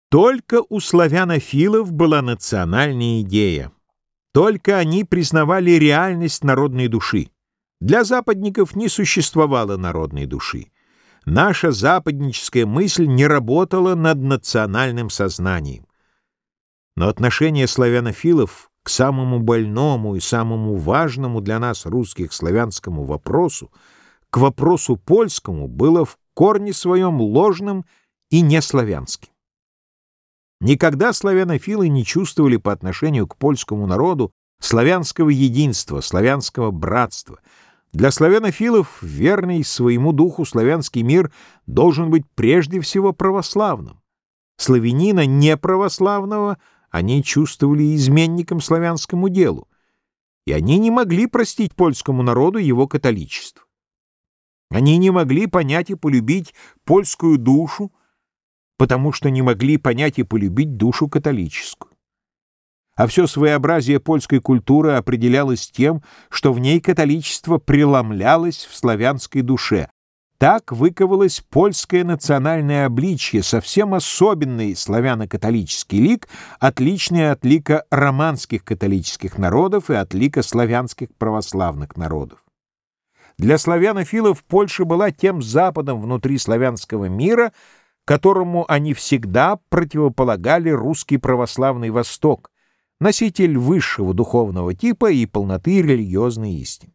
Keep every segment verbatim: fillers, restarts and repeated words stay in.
Только у славянофилов была национальная идея. Только они признавали реальность народной души. Для западников не существовало народной души. Наша западническая мысль не работала над национальным сознанием. Но отношение славянофилов к самому больному и самому важному для нас, русских, славянскому вопросу, к вопросу польскому, было в корне своем ложным и неславянским. Никогда славянофилы не чувствовали по отношению к польскому народу славянского единства, славянского братства. Для славянофилов верный своему духу славянский мир должен быть прежде всего православным. Славянина неправославного они чувствовали изменником славянскому делу, и они не могли простить польскому народу его католичество. Они не могли понять и полюбить польскую душу, потому что не могли понять и полюбить душу католическую. А все своеобразие польской культуры определялось тем, что в ней католичество преломлялось в славянской душе. Так выковалось польское национальное обличье, совсем особенный славяно-католический лик, отличный от лика романских католических народов и от лика славянских православных народов. Для славянофилов Польша была тем западом внутри славянского мира, которому они всегда противополагали русский православный Восток, носитель высшего духовного типа и полноты религиозной истины.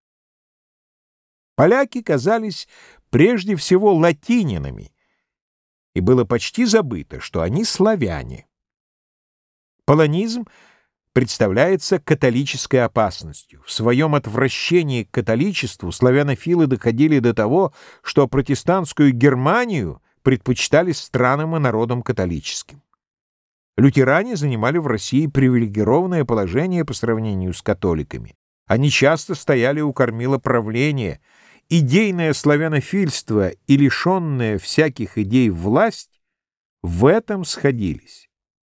Поляки казались прежде всего латининами, и было почти забыто, что они славяне. Полонизм представляется католической опасностью. В своем отвращении к католичеству славянофилы доходили до того, что протестантскую Германию предпочитали странам и народам католическим. Лютеране занимали в России привилегированное положение по сравнению с католиками. Они часто стояли у кормила правления. Идейное славянофильство и лишенная всяких идей власть в этом сходились.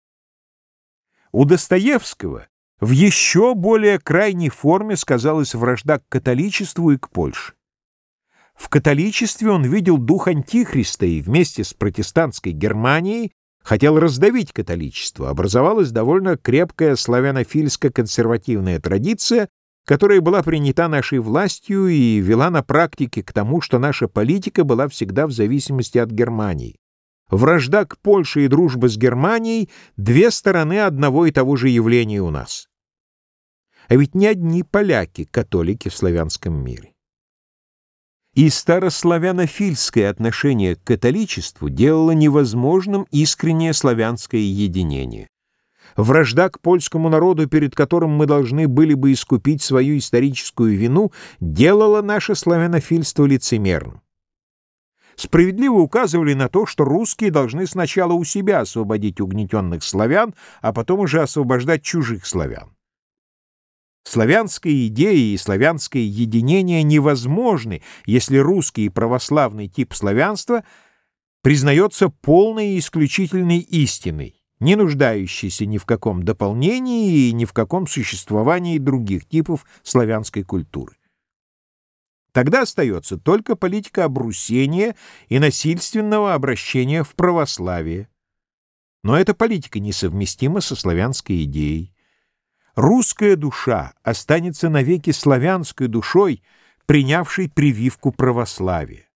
У Достоевского в еще более крайней форме сказалась вражда к католичеству и к Польше. В католичестве он видел дух Антихриста и вместе с протестантской Германией хотел раздавить католичество. Образовалась довольно крепкая славянофильско-консервативная традиция, которая была принята нашей властью и вела на практике к тому, что наша политика была всегда в зависимости от Германии. Вражда к Польше и дружба с Германией — две стороны одного и того же явления у нас. А ведь не одни поляки — католики в славянском мире. И старославянофильское отношение к католичеству делало невозможным искреннее славянское единение. Вражда к польскому народу, перед которым мы должны были бы искупить свою историческую вину, делала наше славянофильство лицемерным. Справедливо указывали на то, что русские должны сначала у себя освободить угнетенных славян, а потом уже освобождать чужих славян. Славянская идея и славянское единение невозможны, если русский и православный тип славянства признается полной и исключительной истиной, не нуждающейся ни в каком дополнении и ни в каком существовании других типов славянской культуры. Тогда остается только политика обрусения и насильственного обращения в православие. Но эта политика несовместима со славянской идеей. Русская душа останется навеки славянской душой, принявшей прививку православия.